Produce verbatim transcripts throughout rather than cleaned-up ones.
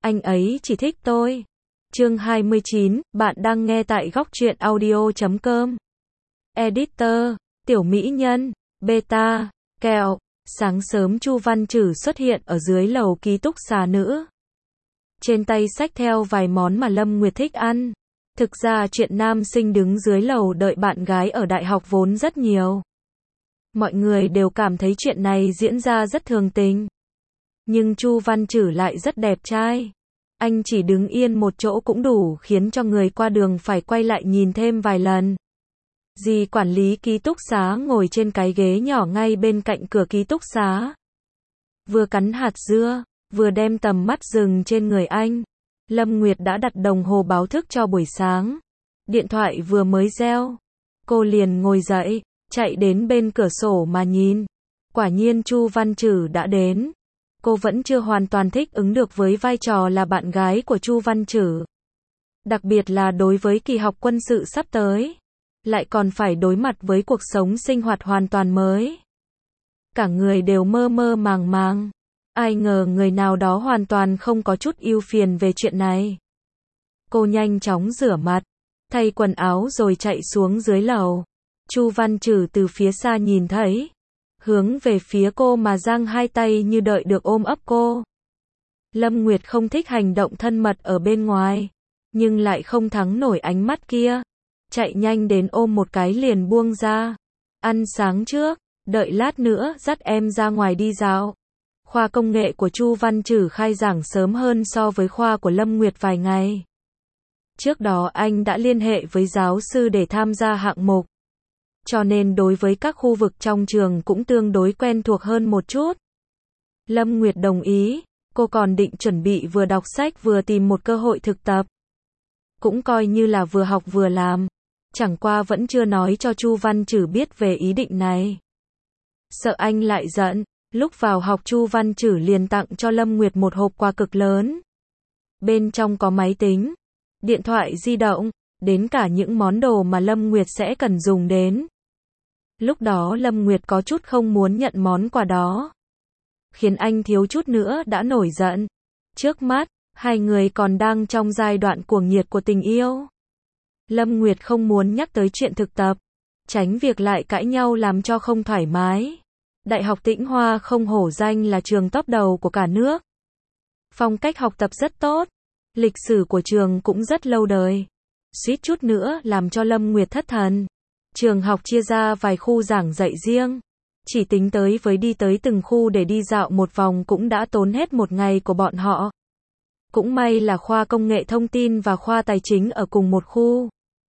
anh ấy chỉ thích tôi. Chương hai mươi chín, bạn đang nghe tại góc truyện audio chấm com. Editor, Tiểu Mỹ Nhân, Beta, Kẹo. Sáng sớm Chu Văn Trử xuất hiện ở dưới lầu ký túc xá nữ. Trên tay xách theo vài món mà Lâm Nguyệt thích ăn. Thực ra chuyện nam sinh đứng dưới lầu đợi bạn gái ở đại học vốn rất nhiều. Mọi người đều cảm thấy chuyện này diễn ra rất thường tình. Nhưng Chu Văn Trử lại rất đẹp trai. Anh chỉ đứng yên một chỗ cũng đủ khiến cho người qua đường phải quay lại nhìn thêm vài lần. Dì quản lý ký túc xá ngồi trên cái ghế nhỏ ngay bên cạnh cửa ký túc xá. Vừa cắn hạt dưa, vừa đem tầm mắt dừng trên người anh. Lâm Nguyệt đã đặt đồng hồ báo thức cho buổi sáng. Điện thoại vừa mới reo. Cô liền ngồi dậy, chạy đến bên cửa sổ mà nhìn. Quả nhiên Chu Văn Trử đã đến. Cô vẫn chưa hoàn toàn thích ứng được với vai trò là bạn gái của Chu Văn Trử. Đặc biệt là đối với kỳ học quân sự sắp tới. Lại còn phải đối mặt với cuộc sống sinh hoạt hoàn toàn mới. Cả người đều mơ mơ màng màng. Ai ngờ người nào đó hoàn toàn không có chút ưu phiền về chuyện này. Cô nhanh chóng rửa mặt, thay quần áo rồi chạy xuống dưới lầu. Chu Văn Trử từ phía xa nhìn thấy, hướng về phía cô mà giang hai tay như đợi được ôm ấp cô. Lâm Nguyệt không thích hành động thân mật ở bên ngoài, nhưng lại không thắng nổi ánh mắt kia. Chạy nhanh đến ôm một cái liền buông ra. Ăn sáng trước, đợi lát nữa dắt em ra ngoài đi dạo. Khoa công nghệ của Chu Văn Trử khai giảng sớm hơn so với khoa của Lâm Nguyệt vài ngày. Trước đó anh đã liên hệ với giáo sư để tham gia hạng mục. Cho nên đối với các khu vực trong trường cũng tương đối quen thuộc hơn một chút. Lâm Nguyệt đồng ý, cô còn định chuẩn bị vừa đọc sách vừa tìm một cơ hội thực tập. Cũng coi như là vừa học vừa làm. Chẳng qua vẫn chưa nói cho Chu Văn Trử biết về ý định này. Sợ anh lại giận, lúc vào học Chu Văn Trử liền tặng cho Lâm Nguyệt một hộp quà cực lớn. Bên trong có máy tính, điện thoại di động, đến cả những món đồ mà Lâm Nguyệt sẽ cần dùng đến. Lúc đó Lâm Nguyệt có chút không muốn nhận món quà đó. Khiến anh thiếu chút nữa đã nổi giận. Trước mắt, hai người còn đang trong giai đoạn cuồng nhiệt của tình yêu. Lâm Nguyệt không muốn nhắc tới chuyện thực tập, tránh việc lại cãi nhau làm cho không thoải mái. Đại học Tĩnh Hoa không hổ danh là trường top đầu của cả nước. Phong cách học tập rất tốt, lịch sử của trường cũng rất lâu đời. Suýt chút nữa làm cho Lâm Nguyệt thất thần. Trường học chia ra vài khu giảng dạy riêng. Chỉ tính tới với đi tới từng khu để đi dạo một vòng cũng đã tốn hết một ngày của bọn họ. Cũng may là khoa công nghệ thông tin và khoa tài chính ở cùng một khu.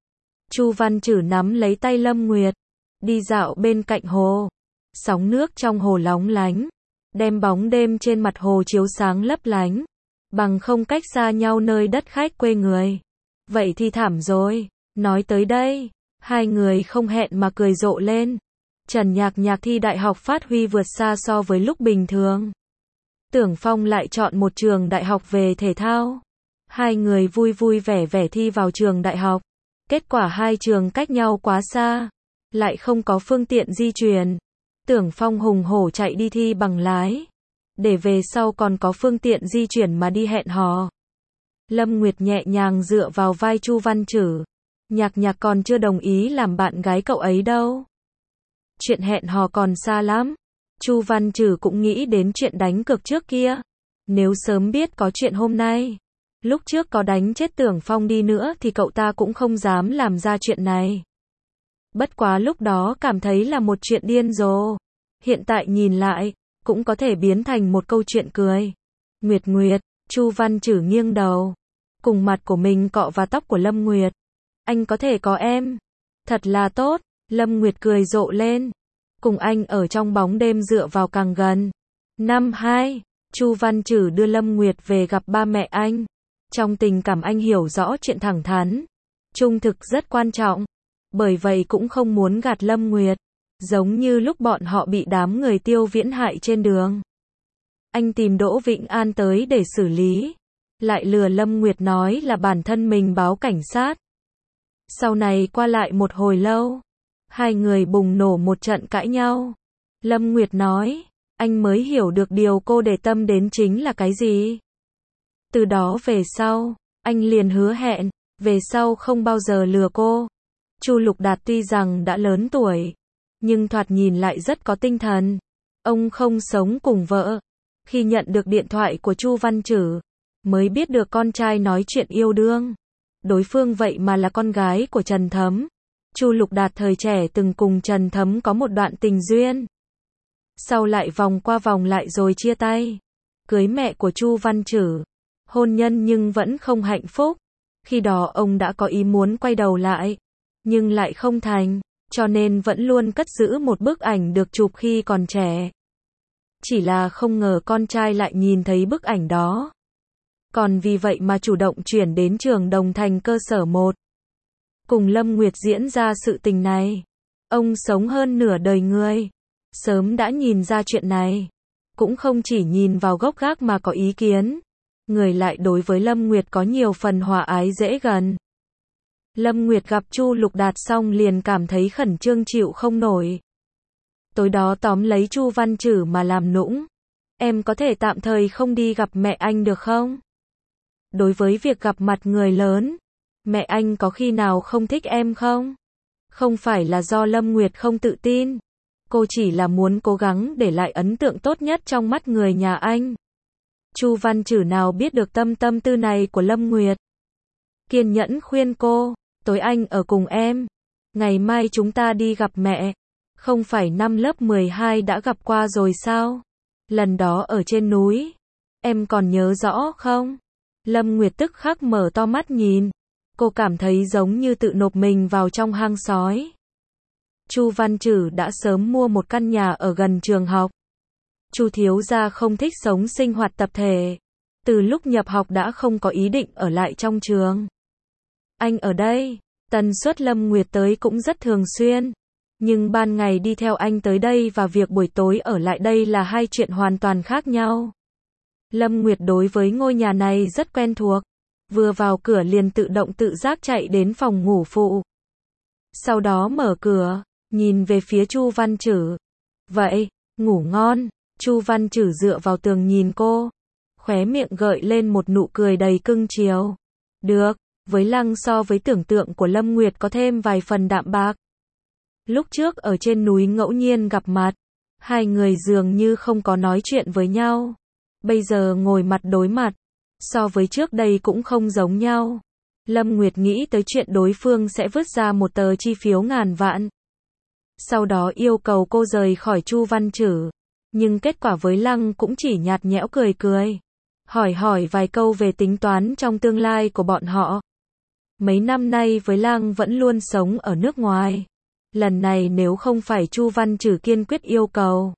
Chu Văn Trử nắm lấy tay Lâm Nguyệt, đi dạo bên cạnh hồ. Sóng nước trong hồ lóng lánh, đem bóng đêm trên mặt hồ chiếu sáng lấp lánh. Bằng không cách xa nhau nơi đất khách quê người. Vậy thì thảm rồi. Nói tới đây, hai người không hẹn mà cười rộ lên. Trần Nhạc Nhạc thi đại học phát huy vượt xa so với lúc bình thường. Tưởng Phong lại chọn một trường đại học về thể thao. Hai người vui vui vẻ vẻ thi vào trường đại học. Kết quả hai trường cách nhau quá xa, lại không có phương tiện di chuyển. Tưởng Phong hùng hổ chạy đi thi bằng lái, để về sau còn có phương tiện di chuyển mà đi hẹn hò. Lâm Nguyệt nhẹ nhàng dựa vào vai Chu Văn Trử. Nhạc Nhạc còn chưa đồng ý làm bạn gái cậu ấy đâu. Chuyện hẹn hò còn xa lắm. Chu Văn Trử cũng nghĩ đến chuyện đánh cược trước kia. Nếu sớm biết có chuyện hôm nay, lúc trước có đánh chết Tưởng Phong đi nữa thì cậu ta cũng không dám làm ra chuyện này. Bất quá lúc đó cảm thấy là một chuyện điên rồ. Hiện tại nhìn lại, cũng có thể biến thành một câu chuyện cười. Nguyệt Nguyệt, Chu Văn Trử nghiêng đầu, cùng mặt của mình cọ vào tóc của Lâm Nguyệt. Anh có thể có em. Thật là tốt. Lâm Nguyệt cười rộ lên. Cùng anh ở trong bóng đêm dựa vào càng gần. Năm hai, Chu Văn Trử đưa Lâm Nguyệt về gặp ba mẹ anh. Trong tình cảm anh hiểu rõ chuyện thẳng thắn, trung thực rất quan trọng. Bởi vậy cũng không muốn gạt Lâm Nguyệt. Giống như lúc bọn họ bị đám người Tiêu Viễn hại trên đường. Anh tìm Đỗ Vĩnh An tới để xử lý. Lại lừa Lâm Nguyệt nói là bản thân mình báo cảnh sát. Sau này qua lại một hồi lâu, hai người bùng nổ một trận cãi nhau. Lâm Nguyệt nói, anh mới hiểu được điều cô để tâm đến chính là cái gì. Từ đó về sau, anh liền hứa hẹn, về sau không bao giờ lừa cô. Chu Lục Đạt tuy rằng đã lớn tuổi, nhưng thoạt nhìn lại rất có tinh thần. Ông không sống cùng vợ. Khi nhận được điện thoại của Chu Văn Trử, mới biết được con trai nói chuyện yêu đương. Đối phương vậy mà là con gái của Trần Thấm. Chu Lục Đạt thời trẻ từng cùng Trần Thấm có một đoạn tình duyên. Sau lại vòng qua vòng lại rồi chia tay. Cưới mẹ của Chu Văn Trử. Hôn nhân nhưng vẫn không hạnh phúc. Khi đó ông đã có ý muốn quay đầu lại, nhưng lại không thành, cho nên vẫn luôn cất giữ một bức ảnh được chụp khi còn trẻ. Chỉ là không ngờ con trai lại nhìn thấy bức ảnh đó. Còn vì vậy mà chủ động chuyển đến trường Đồng Thành cơ sở một. Cùng Lâm Nguyệt diễn ra sự tình này. Ông sống hơn nửa đời người. Sớm đã nhìn ra chuyện này. Cũng không chỉ nhìn vào gốc gác mà có ý kiến. Người lại đối với Lâm Nguyệt có nhiều phần hòa ái dễ gần. Lâm Nguyệt gặp Chu Lục Đạt xong liền cảm thấy khẩn trương chịu không nổi. Tối đó tóm lấy Chu Văn Trử mà làm nũng. Em có thể tạm thời không đi gặp mẹ anh được không? Đối với việc gặp mặt người lớn, mẹ anh có khi nào không thích em không? Không phải là do Lâm Nguyệt không tự tin. Cô chỉ là muốn cố gắng để lại ấn tượng tốt nhất trong mắt người nhà anh. Chu Văn Trử nào biết được tâm tâm tư này của Lâm Nguyệt. Kiên nhẫn khuyên cô, tối anh ở cùng em. Ngày mai chúng ta đi gặp mẹ. Không phải năm lớp mười hai đã gặp qua rồi sao? Lần đó ở trên núi. Em còn nhớ rõ không? Lâm Nguyệt tức khắc mở to mắt nhìn. Cô cảm thấy giống như tự nộp mình vào trong hang sói. Chu Văn Trử đã sớm mua một căn nhà ở gần trường học. Chu thiếu gia không thích sống sinh hoạt tập thể. Từ lúc nhập học đã không có ý định ở lại trong trường. Anh ở đây, tần suất Lâm Nguyệt tới cũng rất thường xuyên. Nhưng ban ngày đi theo anh tới đây và việc buổi tối ở lại đây là hai chuyện hoàn toàn khác nhau. Lâm Nguyệt đối với ngôi nhà này rất quen thuộc. Vừa vào cửa liền tự động tự giác chạy đến phòng ngủ phụ. Sau đó mở cửa, nhìn về phía Chu Văn Trử. Vậy, ngủ ngon. Chu Văn Trử dựa vào tường nhìn cô. Khóe miệng gợi lên một nụ cười đầy cưng chiều. Được, với Lăng so với tưởng tượng của Lâm Nguyệt có thêm vài phần đạm bạc. Lúc trước ở trên núi ngẫu nhiên gặp mặt. Hai người dường như không có nói chuyện với nhau. Bây giờ ngồi mặt đối mặt. So với trước đây cũng không giống nhau. Lâm Nguyệt nghĩ tới chuyện đối phương sẽ vứt ra một tờ chi phiếu ngàn vạn. Sau đó yêu cầu cô rời khỏi Chu Văn Trử. Nhưng kết quả với Lăng cũng chỉ nhạt nhẽo cười cười. Hỏi hỏi vài câu về tính toán trong tương lai của bọn họ. Mấy năm nay với Lăng vẫn luôn sống ở nước ngoài. Lần này nếu không phải Chu Văn Trử kiên quyết yêu cầu,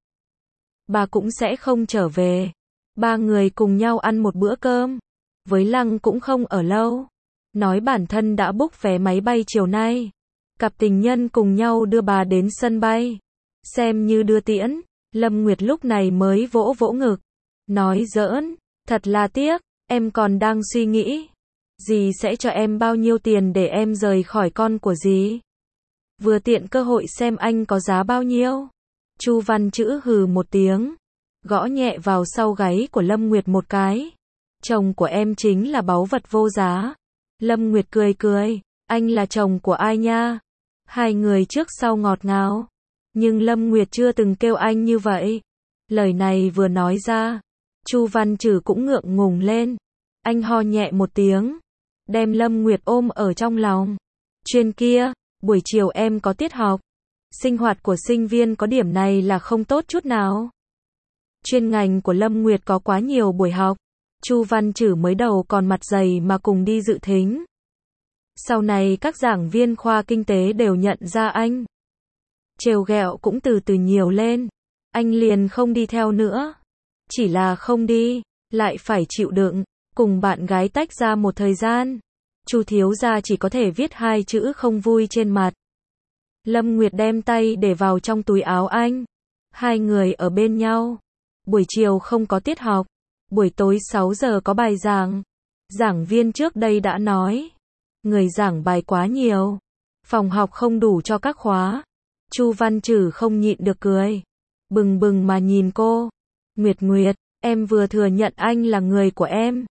bà cũng sẽ không trở về. Ba người cùng nhau ăn một bữa cơm. Với Lăng cũng không ở lâu. Nói bản thân đã book vé máy bay chiều nay. Cặp tình nhân cùng nhau đưa bà đến sân bay. Xem như đưa tiễn. Lâm Nguyệt lúc này mới vỗ vỗ ngực. Nói giỡn, thật là tiếc, em còn đang suy nghĩ. Dì sẽ cho em bao nhiêu tiền để em rời khỏi con của dì. Vừa tiện cơ hội xem anh có giá bao nhiêu. Chu Văn Trử hừ một tiếng. Gõ nhẹ vào sau gáy của Lâm Nguyệt một cái. Chồng của em chính là báu vật vô giá. Lâm Nguyệt cười cười. Anh là chồng của ai nha? Hai người trước sau ngọt ngào. Nhưng Lâm Nguyệt chưa từng kêu anh như vậy. Lời này vừa nói ra, Chu Văn Trử cũng ngượng ngùng lên. Anh ho nhẹ một tiếng, đem Lâm Nguyệt ôm ở trong lòng. Chuyên kia, buổi chiều em có tiết học. Sinh hoạt của sinh viên có điểm này là không tốt chút nào. Chuyên ngành của Lâm Nguyệt có quá nhiều buổi học. Chu Văn Trử mới đầu còn mặt dày mà cùng đi dự thính. Sau này các giảng viên khoa kinh tế đều nhận ra anh. Trêu ghẹo cũng từ từ nhiều lên. Anh liền không đi theo nữa. Chỉ là không đi, lại phải chịu đựng. Cùng bạn gái tách ra một thời gian. Chu thiếu gia chỉ có thể viết hai chữ không vui trên mặt. Lâm Nguyệt đem tay để vào trong túi áo anh. Hai người ở bên nhau. Buổi chiều không có tiết học. Buổi tối sáu giờ có bài giảng. Giảng viên trước đây đã nói. Người giảng bài quá nhiều. Phòng học không đủ cho các khóa. Chu Văn Trử không nhịn được cười. Bừng bừng mà nhìn cô. Nguyệt Nguyệt, em vừa thừa nhận anh là người của em.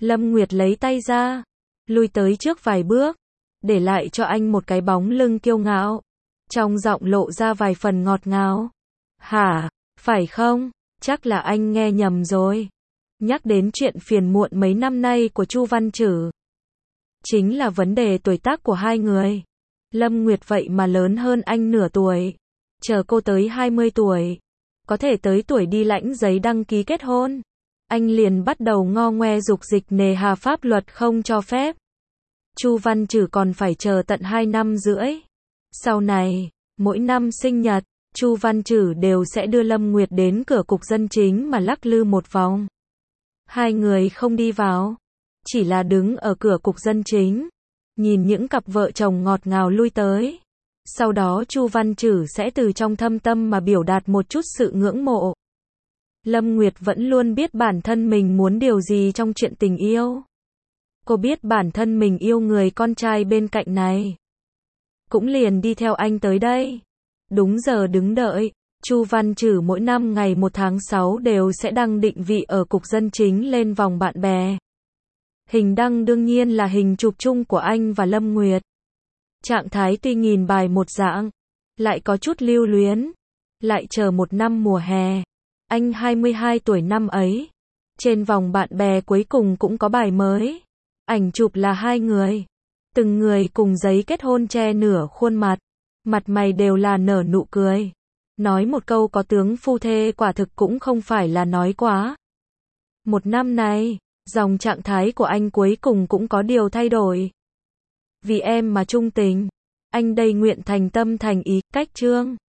Lâm Nguyệt lấy tay ra, lui tới trước vài bước, để lại cho anh một cái bóng lưng kiêu ngạo. Trong giọng lộ ra vài phần ngọt ngào. Hả, phải không? Chắc là anh nghe nhầm rồi. Nhắc đến chuyện phiền muộn mấy năm nay của Chu Văn Trử. Chính là vấn đề tuổi tác của hai người. Lâm Nguyệt vậy mà lớn hơn anh nửa tuổi. Chờ cô tới hai mươi tuổi. Có thể tới tuổi đi lãnh giấy đăng ký kết hôn. Anh liền bắt đầu ngo ngoe dục dịch nề hà pháp luật không cho phép. Chu Văn Trử còn phải chờ tận hai năm rưỡi. Sau này, mỗi năm sinh nhật, Chu Văn Trử đều sẽ đưa Lâm Nguyệt đến cửa cục dân chính mà lắc lư một vòng. Hai người không đi vào, chỉ là đứng ở cửa cục dân chính, nhìn những cặp vợ chồng ngọt ngào lui tới. Sau đó Chu Văn Trử sẽ từ trong thâm tâm mà biểu đạt một chút sự ngưỡng mộ. Lâm Nguyệt vẫn luôn biết bản thân mình muốn điều gì trong chuyện tình yêu. Cô biết bản thân mình yêu người con trai bên cạnh này. Cũng liền đi theo anh tới đây. Đúng giờ đứng đợi, Chu Văn Trử mỗi năm ngày một tháng sáu đều sẽ đăng định vị ở cục dân chính lên vòng bạn bè. Hình đăng đương nhiên là hình chụp chung của anh và Lâm Nguyệt. Trạng thái tuy nghìn bài một dạng, lại có chút lưu luyến. Lại chờ một năm mùa hè. Anh hai mươi hai tuổi năm ấy. Trên vòng bạn bè cuối cùng cũng có bài mới. Ảnh chụp là hai người. Từng người cùng giấy kết hôn che nửa khuôn mặt. Mặt mày đều là nở nụ cười. Nói một câu có tướng phu thê quả thực cũng không phải là nói quá. Một năm này, dòng trạng thái của anh cuối cùng cũng có điều thay đổi. Vì em mà trung tình. Anh đây nguyện thành tâm thành ý, cách chương.